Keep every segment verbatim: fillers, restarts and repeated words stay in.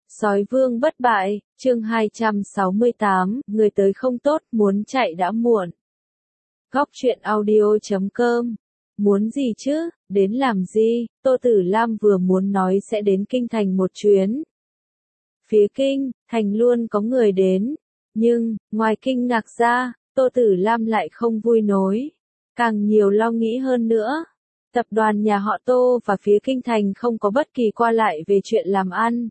Sói vương bất bại, chương hai trăm sáu mươi tám, người tới không tốt, muốn chạy đã muộn. Góc truyện audio chấm com. Muốn gì chứ, đến làm gì, Tô Tử Lam vừa muốn nói sẽ đến kinh thành một chuyến. Phía kinh, thành luôn có người đến, nhưng, ngoài kinh ngạc ra, Tô Tử Lam lại không vui nối, càng nhiều lo nghĩ hơn nữa. Tập đoàn nhà họ Tô và phía kinh thành không có bất kỳ qua lại về chuyện làm ăn.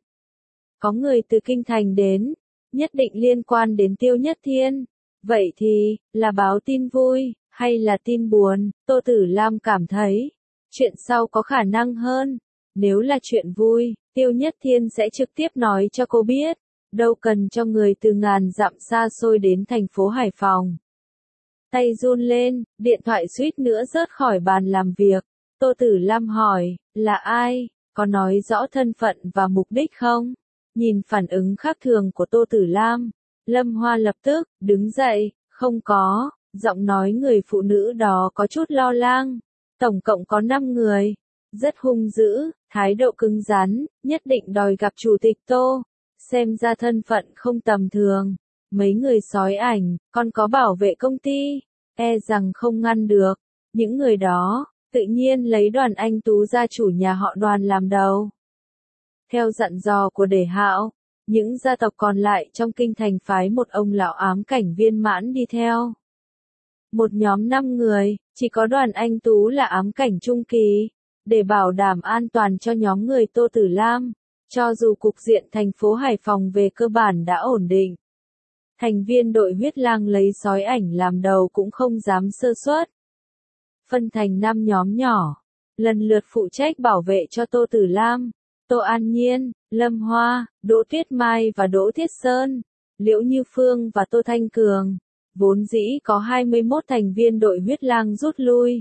Có người từ kinh thành đến, nhất định liên quan đến Tiêu Nhất Thiên. Vậy thì, là báo tin vui, hay là tin buồn? Tô Tử Lam cảm thấy, chuyện sau có khả năng hơn. Nếu là chuyện vui, Tiêu Nhất Thiên sẽ trực tiếp nói cho cô biết, đâu cần cho người từ ngàn dặm xa xôi đến thành phố Hải Phòng. Tay run lên, điện thoại suýt nữa rớt khỏi bàn làm việc. Tô Tử Lam hỏi, là ai, có nói rõ thân phận và mục đích không? Nhìn phản ứng khác thường của Tô Tử Lam, Lâm Hoa lập tức đứng dậy, không có, giọng nói người phụ nữ đó có chút lo lắng. Tổng cộng có năm người, rất hung dữ, thái độ cứng rắn, nhất định đòi gặp chủ tịch Tô, xem ra thân phận không tầm thường. Mấy người sói ảnh, còn có bảo vệ công ty, e rằng không ngăn được. Những người đó, tự nhiên lấy Đoàn Anh Tú gia chủ nhà họ Đoàn làm đầu. Theo dặn dò của Đề Hạo, những gia tộc còn lại trong kinh thành phái một ông lão ám cảnh viên mãn đi theo. Một nhóm năm người, chỉ có Đoàn Anh Tú là ám cảnh trung kỳ, để bảo đảm an toàn cho nhóm người Tô Tử Lam, cho dù cục diện thành phố Hải Phòng về cơ bản đã ổn định. Thành viên đội huyết lang lấy sói ảnh làm đầu cũng không dám sơ suất. Phân thành năm nhóm nhỏ, lần lượt phụ trách bảo vệ cho Tô Tử Lam. Tô An Nhiên, Lâm Hoa, Đỗ Tuyết Mai và Đỗ Thiết Sơn, Liễu Như Phương và Tô Thanh Cường. Vốn dĩ có hai mươi mốt thành viên đội huyết lang rút lui.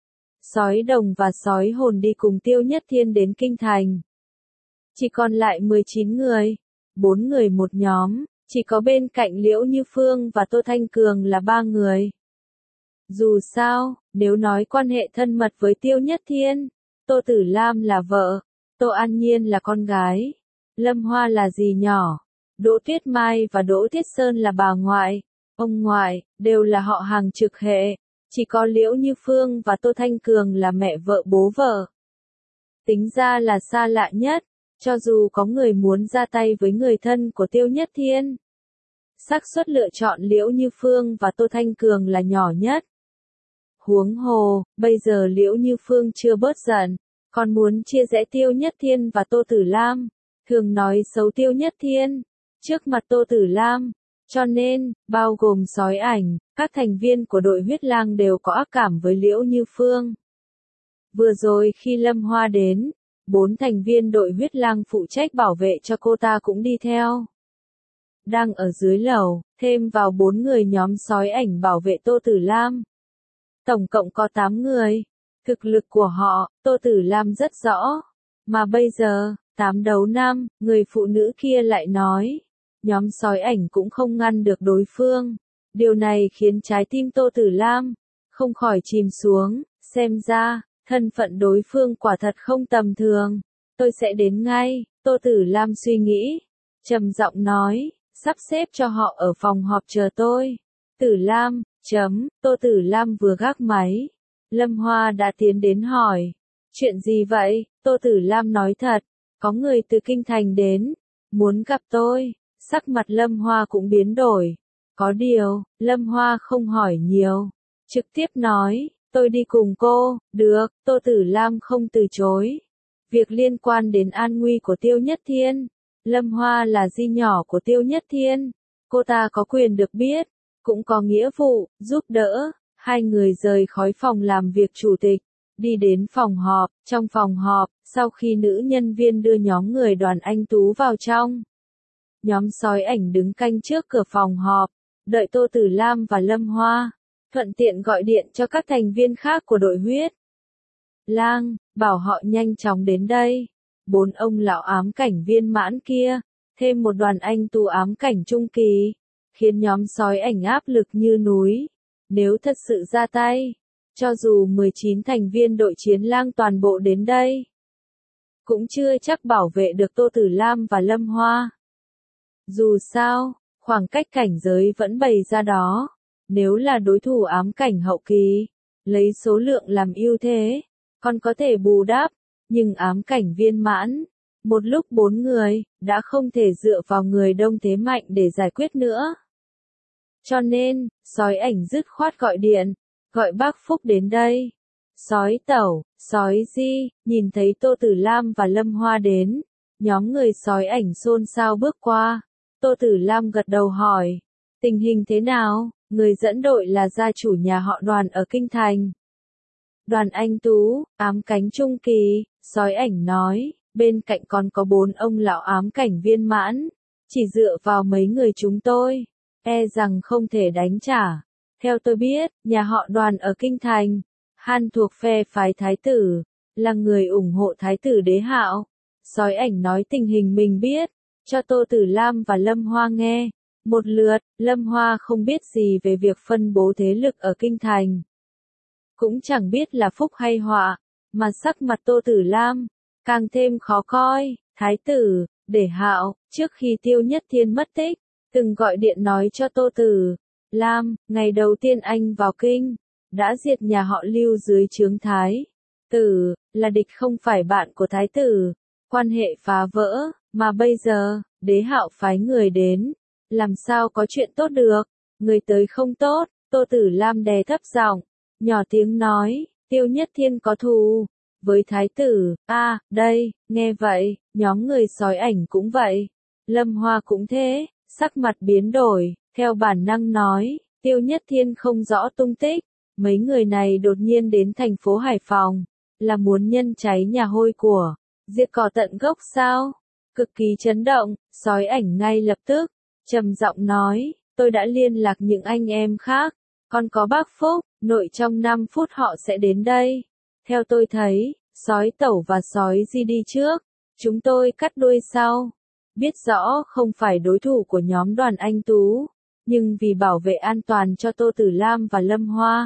Sói đồng và sói hồn đi cùng Tiêu Nhất Thiên đến kinh thành. Chỉ còn lại mười chín người, bốn người một nhóm, chỉ có bên cạnh Liễu Như Phương và Tô Thanh Cường là ba người. Dù sao, nếu nói quan hệ thân mật với Tiêu Nhất Thiên, Tô Tử Lam là vợ, Tô An Nhiên là con gái, Lâm Hoa là dì nhỏ, Đỗ Tuyết Mai và Đỗ Thiết Sơn là bà ngoại, ông ngoại, đều là họ hàng trực hệ, chỉ có Liễu Như Phương và Tô Thanh Cường là mẹ vợ bố vợ. Tính ra là xa lạ nhất, cho dù có người muốn ra tay với người thân của Tiêu Nhất Thiên. Xác suất lựa chọn Liễu Như Phương và Tô Thanh Cường là nhỏ nhất. Huống hồ, bây giờ Liễu Như Phương chưa bớt giận, còn muốn chia rẽ Tiêu Nhất Thiên và Tô Tử Lam, thường nói xấu Tiêu Nhất Thiên, trước mặt Tô Tử Lam, cho nên, bao gồm sói ảnh, các thành viên của đội huyết lang đều có ác cảm với Liễu Như Phương. Vừa rồi khi Lâm Hoa đến, bốn thành viên đội huyết lang phụ trách bảo vệ cho cô ta cũng đi theo. Đang ở dưới lầu, thêm vào bốn người nhóm sói ảnh bảo vệ Tô Tử Lam. Tổng cộng có tám người. Thực lực của họ, Tô Tử Lam rất rõ. Mà bây giờ, tám đấu năm, người phụ nữ kia lại nói. Nhóm sói ảnh cũng không ngăn được đối phương. Điều này khiến trái tim Tô Tử Lam không khỏi chìm xuống. Xem ra, thân phận đối phương quả thật không tầm thường. Tôi sẽ đến ngay, Tô Tử Lam suy nghĩ. Trầm giọng nói, sắp xếp cho họ ở phòng họp chờ tôi. Tử Lam, chấm, Tô Tử Lam vừa gác máy. Lâm Hoa đã tiến đến hỏi. Chuyện gì vậy? Tô Tử Lam nói thật. Có người từ kinh thành đến. Muốn gặp tôi. Sắc mặt Lâm Hoa cũng biến đổi. Có điều, Lâm Hoa không hỏi nhiều. Trực tiếp nói, tôi đi cùng cô. Được, Tô Tử Lam không từ chối. Việc liên quan đến an nguy của Tiêu Nhất Thiên. Lâm Hoa là di nhỏ của Tiêu Nhất Thiên. Cô ta có quyền được biết. Cũng có nghĩa vụ, giúp đỡ. Hai người rời khỏi phòng làm việc chủ tịch, đi đến phòng họp. Trong phòng họp, sau khi nữ nhân viên đưa nhóm người Đoàn Anh Tú vào trong, nhóm sói ảnh đứng canh trước cửa phòng họp, đợi Tô Tử Lam và Lâm Hoa, thuận tiện gọi điện cho các thành viên khác của đội huyết lang, bảo họ nhanh chóng đến đây. Bốn ông lão ám cảnh viên mãn kia, thêm một Đoàn Anh Tú ám cảnh trung kỳ, khiến nhóm sói ảnh áp lực như núi. Nếu thật sự ra tay, cho dù mười chín thành viên đội chiến lang toàn bộ đến đây, cũng chưa chắc bảo vệ được Tô Tử Lam và Lâm Hoa. Dù sao, khoảng cách cảnh giới vẫn bày ra đó, nếu là đối thủ ám cảnh hậu kỳ, lấy số lượng làm ưu thế, còn có thể bù đắp, nhưng ám cảnh viên mãn, một lúc bốn người, đã không thể dựa vào người đông thế mạnh để giải quyết nữa. Cho nên, sói ảnh dứt khoát gọi điện, gọi bác Phúc đến đây. Sói Tẩu, sói Di, nhìn thấy Tô Tử Lam và Lâm Hoa đến, nhóm người sói ảnh xôn xao bước qua. Tô Tử Lam gật đầu hỏi, tình hình thế nào? Người dẫn đội là gia chủ nhà họ Đoàn ở Kinh Thành. Đoàn Anh Tú, ám cánh trung kỳ, sói ảnh nói, bên cạnh còn có bốn ông lão ám cảnh viên mãn, chỉ dựa vào mấy người chúng tôi, e rằng không thể đánh trả. Theo tôi biết, nhà họ Đoàn ở Kinh Thành, Han thuộc phe phái Thái tử, là người ủng hộ Thái tử Đế Hạo. Sói ảnh nói tình hình mình biết, cho Tô Tử Lam và Lâm Hoa nghe. Một lượt, Lâm Hoa không biết gì về việc phân bố thế lực ở Kinh Thành. Cũng chẳng biết là phúc hay họa, mà sắc mặt Tô Tử Lam càng thêm khó coi. Thái tử Đế Hạo, trước khi Tiêu Nhất Thiên mất tích, từng gọi điện nói cho Tô Tử Lam, ngày đầu tiên anh vào kinh, đã diệt nhà họ Lưu dưới trướng Thái tử, là địch không phải bạn của Thái tử, quan hệ phá vỡ, mà bây giờ, Đế Hạo phái người đến, làm sao có chuyện tốt được, người tới không tốt. Tô Tử Lam đè thấp giọng, nhỏ tiếng nói, Tiêu Nhất Thiên có thù với Thái tử. A, à, đây, nghe vậy, nhóm người sói ảnh cũng vậy, Lâm Hoa cũng thế, sắc mặt biến đổi, theo bản năng nói, Tiêu Nhất Thiên không rõ tung tích, mấy người này đột nhiên đến thành phố Hải Phòng, là muốn nhân cháy nhà hôi của, diệt cỏ tận gốc sao? Cực kỳ chấn động, sói ảnh ngay lập tức, trầm giọng nói, tôi đã liên lạc những anh em khác, còn có bác Phúc, nội trong năm phút họ sẽ đến đây. Theo tôi thấy, sói Tẩu và sói Di đi trước, chúng tôi cắt đuôi sau. Biết rõ không phải đối thủ của nhóm Đoàn Anh Tú, nhưng vì bảo vệ an toàn cho Tô Tử Lam và Lâm Hoa,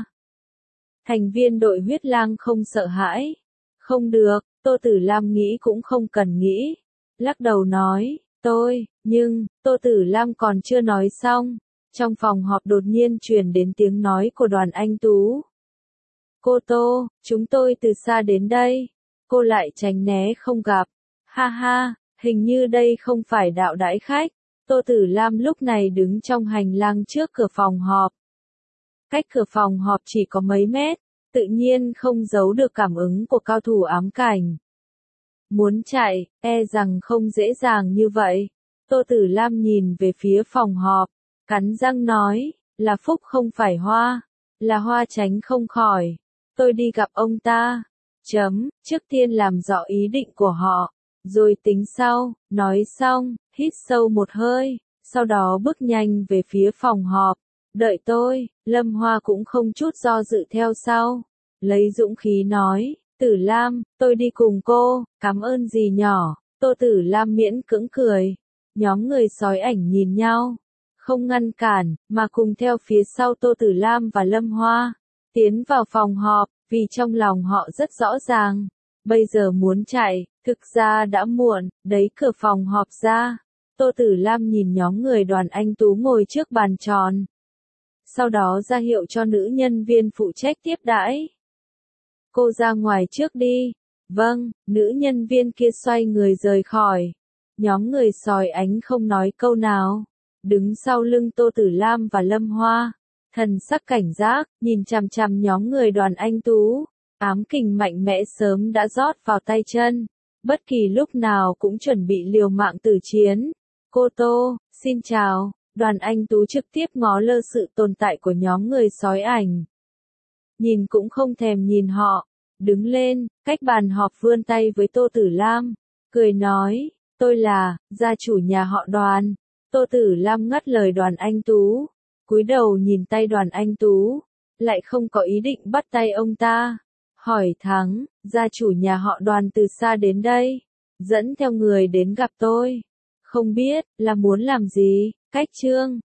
thành viên đội huyết lang không sợ hãi. Không được, Tô Tử Lam nghĩ cũng không cần nghĩ. Lắc đầu nói, tôi, nhưng, Tô Tử Lam còn chưa nói xong. Trong phòng họp đột nhiên truyền đến tiếng nói của Đoàn Anh Tú. Cô Tô, chúng tôi từ xa đến đây. Cô lại tránh né không gặp. Ha ha, hình như đây không phải đạo đãi khách. Tô Tử Lam lúc này đứng trong hành lang trước cửa phòng họp. Cách cửa phòng họp chỉ có mấy mét, tự nhiên không giấu được cảm ứng của cao thủ ám cảnh. Muốn chạy, e rằng không dễ dàng như vậy. Tô Tử Lam nhìn về phía phòng họp, cắn răng nói, là Phúc không phải Hoa, là Hoa tránh không khỏi. Tôi đi gặp ông ta. Chấm, trước tiên làm rõ ý định của họ, rồi tính sau. Nói xong, hít sâu một hơi, sau đó bước nhanh về phía phòng họp. Đợi tôi. Lâm Hoa cũng không chút do dự theo sau, lấy dũng khí nói, Tử Lam, tôi đi cùng cô. Cảm ơn dì nhỏ. Tô Tử Lam miễn cưỡng cười. Nhóm người sói ảnh nhìn nhau, không ngăn cản, mà cùng theo phía sau Tô Tử Lam và Lâm Hoa, tiến vào phòng họp, vì trong lòng họ rất rõ ràng, bây giờ muốn chạy, thực ra đã muộn. Đấy cửa phòng họp ra, Tô Tử Lam nhìn nhóm người Đoàn Anh Tú ngồi trước bàn tròn, sau đó ra hiệu cho nữ nhân viên phụ trách tiếp đãi. Cô ra ngoài trước đi. Vâng, nữ nhân viên kia xoay người rời khỏi. Nhóm người sói ánh không nói câu nào, đứng sau lưng Tô Tử Lam và Lâm Hoa, thần sắc cảnh giác, nhìn chằm chằm nhóm người Đoàn Anh Tú. Ám kình mạnh mẽ sớm đã rót vào tay chân, bất kỳ lúc nào cũng chuẩn bị liều mạng tử chiến. Cô Tô, xin chào. Đoàn Anh Tú trực tiếp ngó lơ sự tồn tại của nhóm người sói ảnh. Nhìn cũng không thèm nhìn họ, đứng lên, cách bàn họp vươn tay với Tô Tử Lam, cười nói, tôi là, gia chủ nhà họ Đoàn. Tô Tử Lam ngắt lời Đoàn Anh Tú, cúi đầu nhìn tay Đoàn Anh Tú, lại không có ý định bắt tay ông ta. Hỏi thẳng, gia chủ nhà họ Đoàn từ xa đến đây, dẫn theo người đến gặp tôi. Không biết, là muốn làm gì? Cách chương